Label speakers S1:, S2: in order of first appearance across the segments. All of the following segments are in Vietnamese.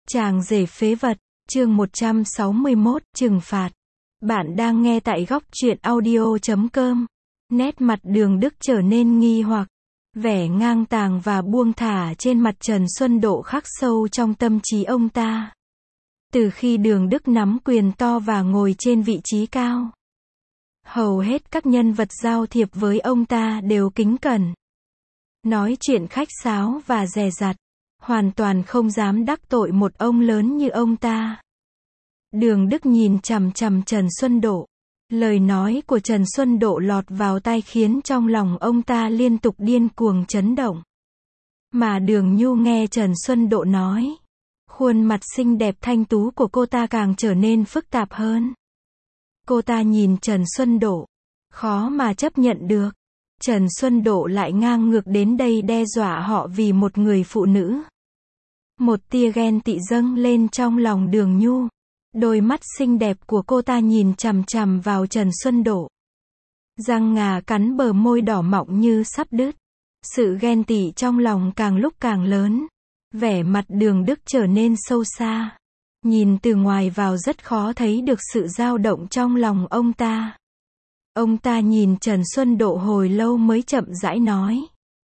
S1: Chàng rể phế vật, chương 161, trừng phạt. Bạn đang nghe tại góc truyện audio.com. Nét mặt Đường Đức trở nên nghi hoặc. Vẻ ngang tàng và buông thả trên mặt Trần Xuân Độ khắc sâu trong tâm trí ông ta. Từ khi Đường Đức nắm quyền to và ngồi trên vị trí cao, hầu hết các nhân vật giao thiệp với ông ta đều kính cẩn, nói chuyện khách sáo và dè dặt, hoàn toàn không dám đắc tội một ông lớn như ông ta. Đường Đức nhìn chằm chằm Trần Xuân Độ. Lời nói của Trần Xuân Độ lọt vào tai khiến trong lòng ông ta liên tục điên cuồng chấn động. Mà Đường Nhu nghe Trần Xuân Độ nói, khuôn mặt xinh đẹp thanh tú của cô ta càng trở nên phức tạp hơn. Cô ta nhìn Trần Xuân Độ, khó mà chấp nhận được. Trần Xuân Độ lại ngang ngược đến đây đe dọa họ vì một người phụ nữ. Một tia ghen tị dâng lên trong lòng Đường Nhu. Đôi mắt xinh đẹp của cô ta nhìn chằm chằm vào Trần Xuân Độ. Răng ngà cắn bờ môi đỏ mọng như sắp đứt. Sự ghen tị trong lòng càng lúc càng lớn. Vẻ mặt Đường Đức trở nên sâu xa. Nhìn từ ngoài vào rất khó thấy được sự dao động trong lòng ông ta. Ông ta nhìn Trần Xuân Độ hồi lâu mới chậm rãi nói.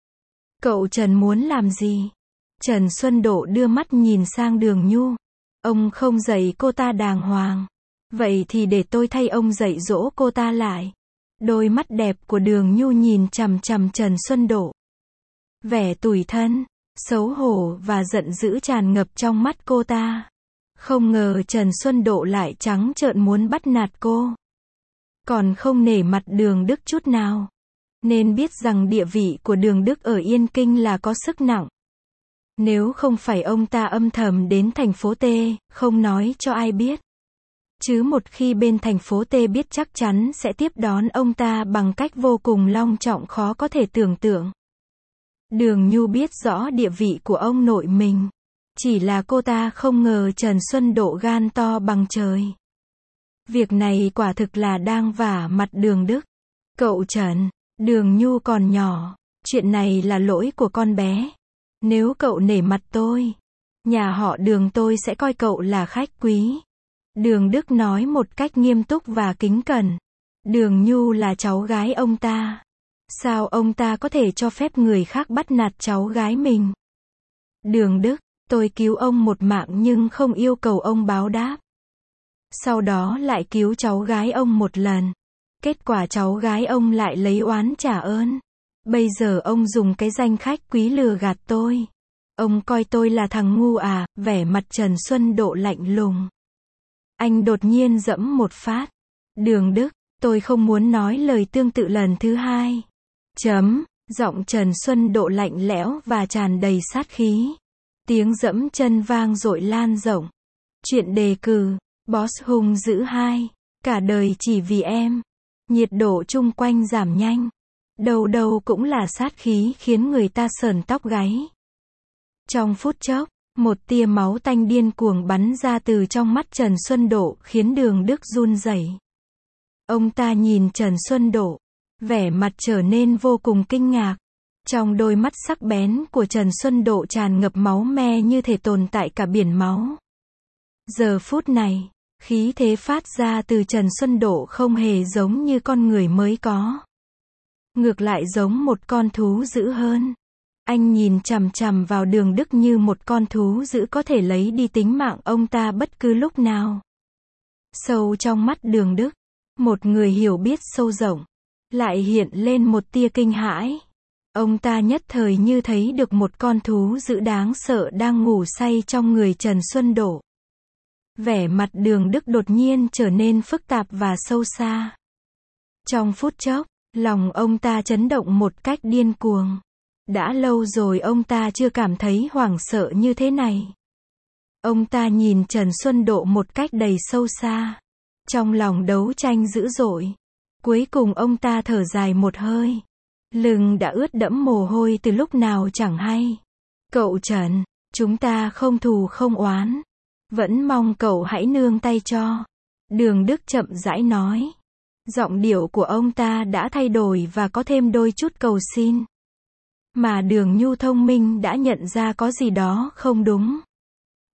S1: Cậu Trần muốn làm gì? Trần Xuân Độ đưa mắt nhìn sang Đường Nhu. Ông không dạy cô ta đàng hoàng. Vậy thì để tôi thay ông dạy dỗ cô ta lại. Đôi mắt đẹp của Đường Nhu nhìn chằm chằm Trần Xuân Độ. Vẻ tủi thân, xấu hổ và giận dữ tràn ngập trong mắt cô ta. Không ngờ Trần Xuân Độ lại trắng trợn muốn bắt nạt cô. Còn không nể mặt Đường Đức chút nào. Nên biết rằng địa vị của Đường Đức ở Yên Kinh là có sức nặng. Nếu không phải ông ta âm thầm đến thành phố T, không nói cho ai biết. Chứ một khi bên thành phố T biết chắc chắn sẽ tiếp đón ông ta bằng cách vô cùng long trọng khó có thể tưởng tượng. Đường Nhu biết rõ địa vị của ông nội mình. Chỉ là cô ta không ngờ Trần Xuân Độ gan to bằng trời. Việc này quả thực là đang vả mặt Đường Đức. Cậu Trần, Đường Nhu còn nhỏ. Chuyện này là lỗi của con bé. Nếu cậu nể mặt tôi, nhà họ Đường tôi sẽ coi cậu là khách quý. Đường Đức nói một cách nghiêm túc và kính cẩn. Đường Nhu là cháu gái ông ta. Sao ông ta có thể cho phép người khác bắt nạt cháu gái mình? Đường Đức, tôi cứu ông một mạng nhưng không yêu cầu ông báo đáp. Sau đó lại cứu cháu gái ông một lần. Kết quả cháu gái ông lại lấy oán trả ơn. Bây giờ ông dùng cái danh khách quý lừa gạt tôi. Ông coi tôi là thằng ngu à? Vẻ mặt Trần Xuân Độ lạnh lùng. Anh đột nhiên giẫm một phát. Đường Đức, tôi không muốn nói lời tương tự lần thứ hai. Giọng Trần Xuân Độ lạnh lẽo và tràn đầy sát khí. Tiếng giẫm chân vang dội lan rộng. Chuyện đề cử, Boss hung dữ 2. Cả đời chỉ vì em. Nhiệt độ chung quanh giảm nhanh. Đầu đầu cũng là sát khí khiến người ta sởn tóc gáy. Trong phút chốc, một tia máu tanh điên cuồng bắn ra từ trong mắt Trần Xuân Độ khiến Đường Đức run rẩy. Ông ta nhìn Trần Xuân Độ, vẻ mặt trở nên vô cùng kinh ngạc. Trong đôi mắt sắc bén của Trần Xuân Độ tràn ngập máu me như thể tồn tại cả biển máu. Giờ phút này, khí thế phát ra từ Trần Xuân Độ không hề giống như con người mới có. Ngược lại giống một con thú dữ hơn. Anh nhìn chằm chằm vào Đường Đức như một con thú dữ có thể lấy đi tính mạng ông ta bất cứ lúc nào. Sâu trong mắt Đường Đức, một người hiểu biết sâu rộng, lại hiện lên một tia kinh hãi. Ông ta nhất thời như thấy được một con thú dữ đáng sợ đang ngủ say trong người Trần Xuân Độ. Vẻ mặt Đường Đức đột nhiên trở nên phức tạp và sâu xa. Trong phút chốc, lòng ông ta chấn động một cách điên cuồng. Đã lâu rồi ông ta chưa cảm thấy hoảng sợ như thế này. Ông ta nhìn Trần Xuân Độ một cách đầy sâu xa. Trong lòng đấu tranh dữ dội. Cuối cùng ông ta thở dài một hơi. Lưng đã ướt đẫm mồ hôi từ lúc nào chẳng hay. Cậu Trần, chúng ta không thù không oán. Vẫn mong cậu hãy nương tay cho. Đường Đức chậm rãi nói. Giọng điệu của ông ta đã thay đổi và có thêm đôi chút cầu xin. Mà Đường Nhu thông minh đã nhận ra có gì đó không đúng.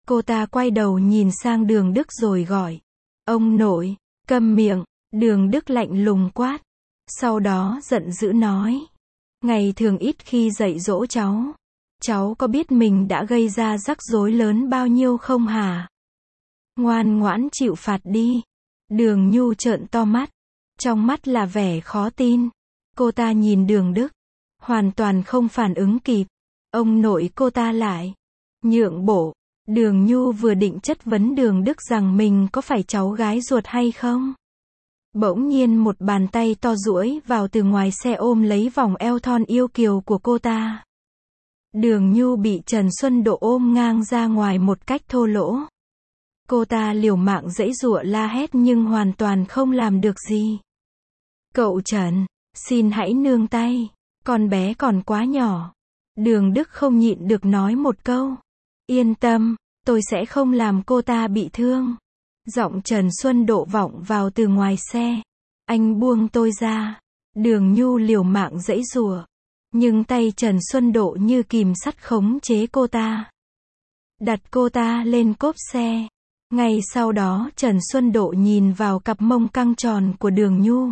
S1: Cô ta quay đầu nhìn sang Đường Đức rồi gọi. Ông nội, câm miệng. Đường Đức lạnh lùng quát. Sau đó giận dữ nói. Ngày thường ít khi dạy dỗ cháu. Cháu có biết mình đã gây ra rắc rối lớn bao nhiêu không hả? Ngoan ngoãn chịu phạt đi. Đường Nhu trợn to mắt. Trong mắt là vẻ khó tin. Cô ta nhìn Đường Đức. Hoàn toàn không phản ứng kịp. Ông nội cô ta lại. Nhượng bộ. Đường Nhu vừa định chất vấn Đường Đức rằng mình có phải cháu gái ruột hay không. Bỗng nhiên một bàn tay to duỗi vào từ ngoài xe ôm lấy vòng eo thon yêu kiều của cô ta. Đường Nhu bị Trần Xuân Độ ôm ngang ra ngoài một cách thô lỗ. Cô ta liều mạng giãy giụa la hét nhưng hoàn toàn không làm được gì. Cậu Trần, xin hãy nương tay, con bé còn quá nhỏ. Đường Đức không nhịn được nói một câu. Yên tâm, tôi sẽ không làm cô ta bị thương. Giọng Trần Xuân Độ vọng vào từ ngoài xe. Anh buông tôi ra. Đường Nhu liều mạng giãy giụa. Nhưng tay Trần Xuân Độ như kìm sắt khống chế cô ta. Đặt cô ta lên cốp xe. Ngay sau đó Trần Xuân Độ nhìn vào cặp mông căng tròn của Đường Nhu.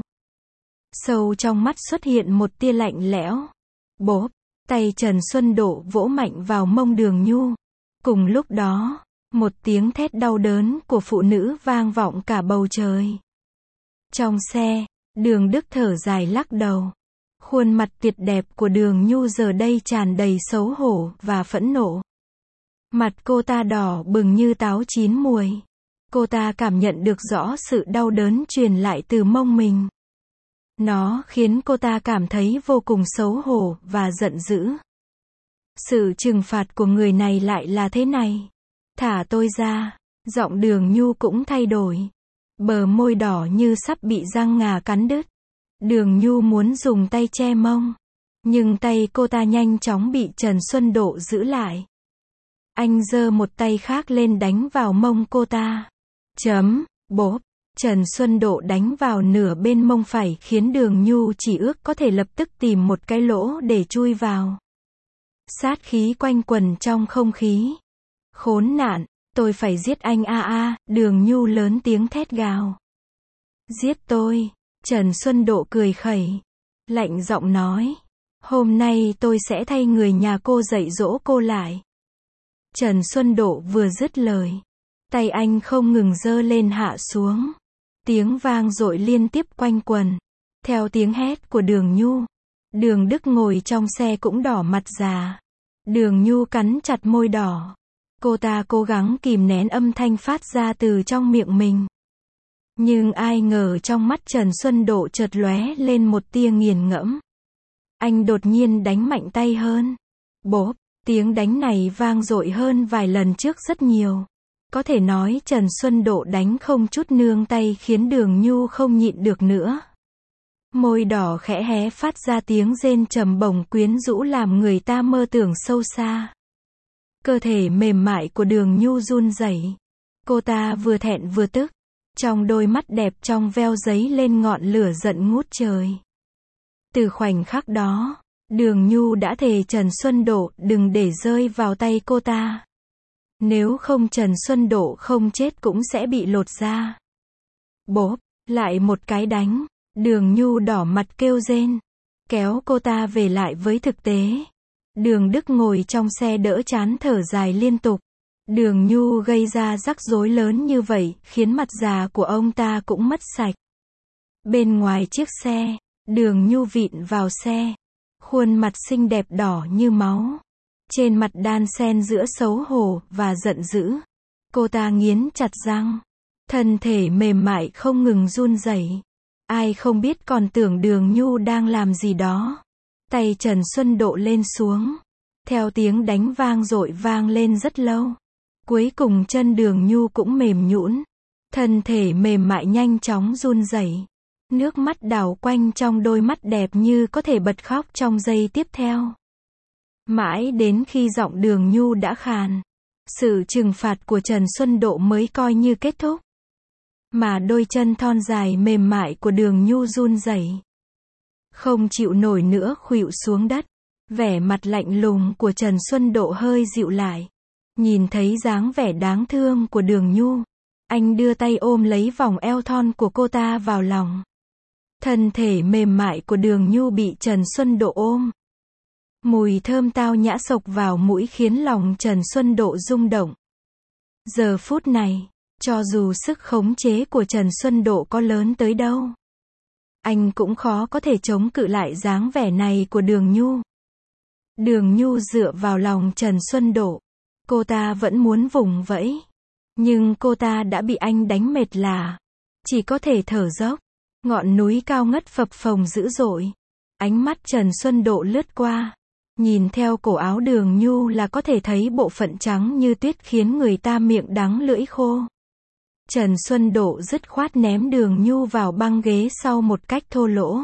S1: Sâu trong mắt xuất hiện một tia lạnh lẽo. Bốp, tay Trần Xuân Độ vỗ mạnh vào mông Đường Nhu. Cùng lúc đó, một tiếng thét đau đớn của phụ nữ vang vọng cả bầu trời. Trong xe, Đường Đức thở dài lắc đầu. Khuôn mặt tuyệt đẹp của Đường Nhu giờ đây tràn đầy xấu hổ và phẫn nộ. Mặt cô ta đỏ bừng như táo chín muồi. Cô ta cảm nhận được rõ sự đau đớn truyền lại từ mông mình. Nó khiến cô ta cảm thấy vô cùng xấu hổ và giận dữ. Sự trừng phạt của người này lại là thế này. Thả tôi ra. Giọng Đường Nhu cũng thay đổi. Bờ môi đỏ như sắp bị răng ngà cắn đứt. Đường Nhu muốn dùng tay che mông. Nhưng tay cô ta nhanh chóng bị Trần Xuân Độ giữ lại. Anh giơ một tay khác lên đánh vào mông cô ta. Bốp. Trần Xuân Độ đánh vào nửa bên mông phải khiến Đường Nhu chỉ ước có thể lập tức tìm một cái lỗ để chui vào. Sát khí quanh quẩn trong không khí. Khốn nạn, tôi phải giết anh a. Đường Nhu lớn tiếng thét gào. Giết tôi. Trần Xuân Độ cười khẩy. Lạnh giọng nói. Hôm nay tôi sẽ thay người nhà cô dạy dỗ cô lại. Trần Xuân Độ vừa dứt lời. Tay anh không ngừng giơ lên hạ xuống. Tiếng vang dội liên tiếp quanh quần. Theo tiếng hét của Đường Nhu. Đường Đức ngồi trong xe cũng đỏ mặt già. Đường Nhu cắn chặt môi đỏ. Cô ta cố gắng kìm nén âm thanh phát ra từ trong miệng mình. Nhưng ai ngờ trong mắt Trần Xuân Độ chợt lóe lên một tia nghiền ngẫm. Anh đột nhiên đánh mạnh tay hơn. Bốp, tiếng đánh này vang dội hơn vài lần trước rất nhiều. Có thể nói Trần Xuân Độ đánh không chút nương tay khiến Đường Nhu không nhịn được nữa. Môi đỏ khẽ hé phát ra tiếng rên trầm bổng quyến rũ làm người ta mơ tưởng sâu xa. Cơ thể mềm mại của Đường Nhu run rẩy. Cô ta vừa thẹn vừa tức. Trong đôi mắt đẹp trong veo giấy lên ngọn lửa giận ngút trời. Từ khoảnh khắc đó, Đường Nhu đã thề Trần Xuân Độ đừng để rơi vào tay cô ta. Nếu không Trần Xuân Độ không chết cũng sẽ bị lột da. Bốp, lại một cái đánh. Đường Nhu đỏ mặt kêu rên. Kéo cô ta về lại với thực tế. Đường Đức ngồi trong xe đỡ chán thở dài liên tục. Đường Nhu gây ra rắc rối lớn như vậy, khiến mặt già của ông ta cũng mất sạch. Bên ngoài chiếc xe, Đường Nhu vịn vào xe. Khuôn mặt xinh đẹp đỏ như máu. Trên mặt đan xen giữa xấu hổ và giận dữ. Cô ta nghiến chặt răng. Thân thể mềm mại không ngừng run rẩy. Ai không biết còn tưởng Đường Nhu đang làm gì đó. Tay Trần Xuân Độ lên xuống. Theo tiếng đánh vang dội vang lên rất lâu. Cuối cùng chân Đường Nhu cũng mềm nhũn. Thân thể mềm mại nhanh chóng run rẩy. Nước mắt đảo quanh trong đôi mắt đẹp như có thể bật khóc trong giây tiếp theo. Mãi đến khi giọng Đường Nhu đã khàn. Sự trừng phạt của Trần Xuân Độ mới coi như kết thúc. Mà đôi chân thon dài mềm mại của Đường Nhu run rẩy. Không chịu nổi nữa khuỵu xuống đất. Vẻ mặt lạnh lùng của Trần Xuân Độ hơi dịu lại. Nhìn thấy dáng vẻ đáng thương của Đường Nhu, anh đưa tay ôm lấy vòng eo thon của cô ta vào lòng. Thân thể mềm mại của Đường Nhu bị Trần Xuân Độ ôm. Mùi thơm tao nhã xộc vào mũi khiến lòng Trần Xuân Độ rung động. Giờ phút này, cho dù sức khống chế của Trần Xuân Độ có lớn tới đâu, anh cũng khó có thể chống cự lại dáng vẻ này của Đường Nhu. Đường Nhu dựa vào lòng Trần Xuân Độ. Cô ta vẫn muốn vùng vẫy. Nhưng cô ta đã bị anh đánh mệt lả. Chỉ có thể thở dốc. Ngọn núi cao ngất phập phồng dữ dội. Ánh mắt Trần Xuân Độ lướt qua. Nhìn theo cổ áo Đường Nhu là có thể thấy bộ phận trắng như tuyết khiến người ta miệng đắng lưỡi khô. Trần Xuân Độ dứt khoát ném Đường Nhu vào băng ghế sau một cách thô lỗ.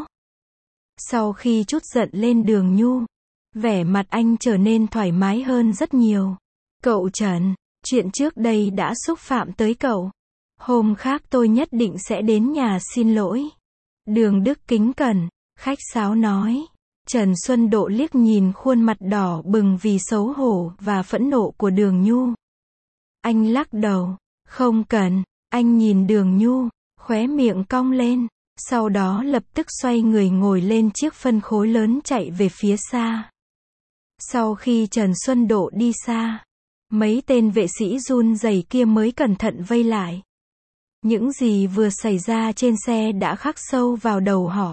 S1: Sau khi trút giận lên Đường Nhu, vẻ mặt anh trở nên thoải mái hơn rất nhiều. Cậu Trần, chuyện trước đây đã xúc phạm tới cậu. Hôm khác tôi nhất định sẽ đến nhà xin lỗi. Đường Đức kính cẩn, khách sáo nói. Trần Xuân Độ liếc nhìn khuôn mặt đỏ bừng vì xấu hổ và phẫn nộ của Đường Nhu. Anh lắc đầu. Không cần. Anh nhìn Đường Nhu, khóe miệng cong lên. Sau đó lập tức xoay người ngồi lên chiếc phân khối lớn chạy về phía xa. Sau khi Trần Xuân Độ đi xa, mấy tên vệ sĩ run rẩy kia mới cẩn thận vây lại. Những gì vừa xảy ra trên xe đã khắc sâu vào đầu họ.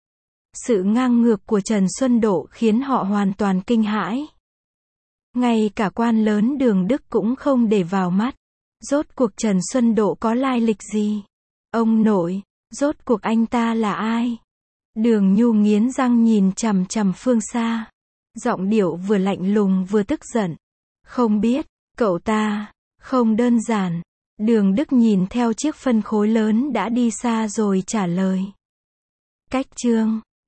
S1: Sự ngang ngược của Trần Xuân Độ khiến họ hoàn toàn kinh hãi. Ngay cả quan lớn Đường Đức cũng không để vào mắt. Rốt cuộc Trần Xuân Độ có lai lịch gì? Ông nội, rốt cuộc anh ta là ai? Đường Nhu nghiến răng nhìn chằm chằm phương xa. Giọng điệu vừa lạnh lùng vừa tức giận. Không biết, cậu ta, không đơn giản. Đường Đức nhìn theo chiếc phân khối lớn đã đi xa rồi trả lời. Cách chương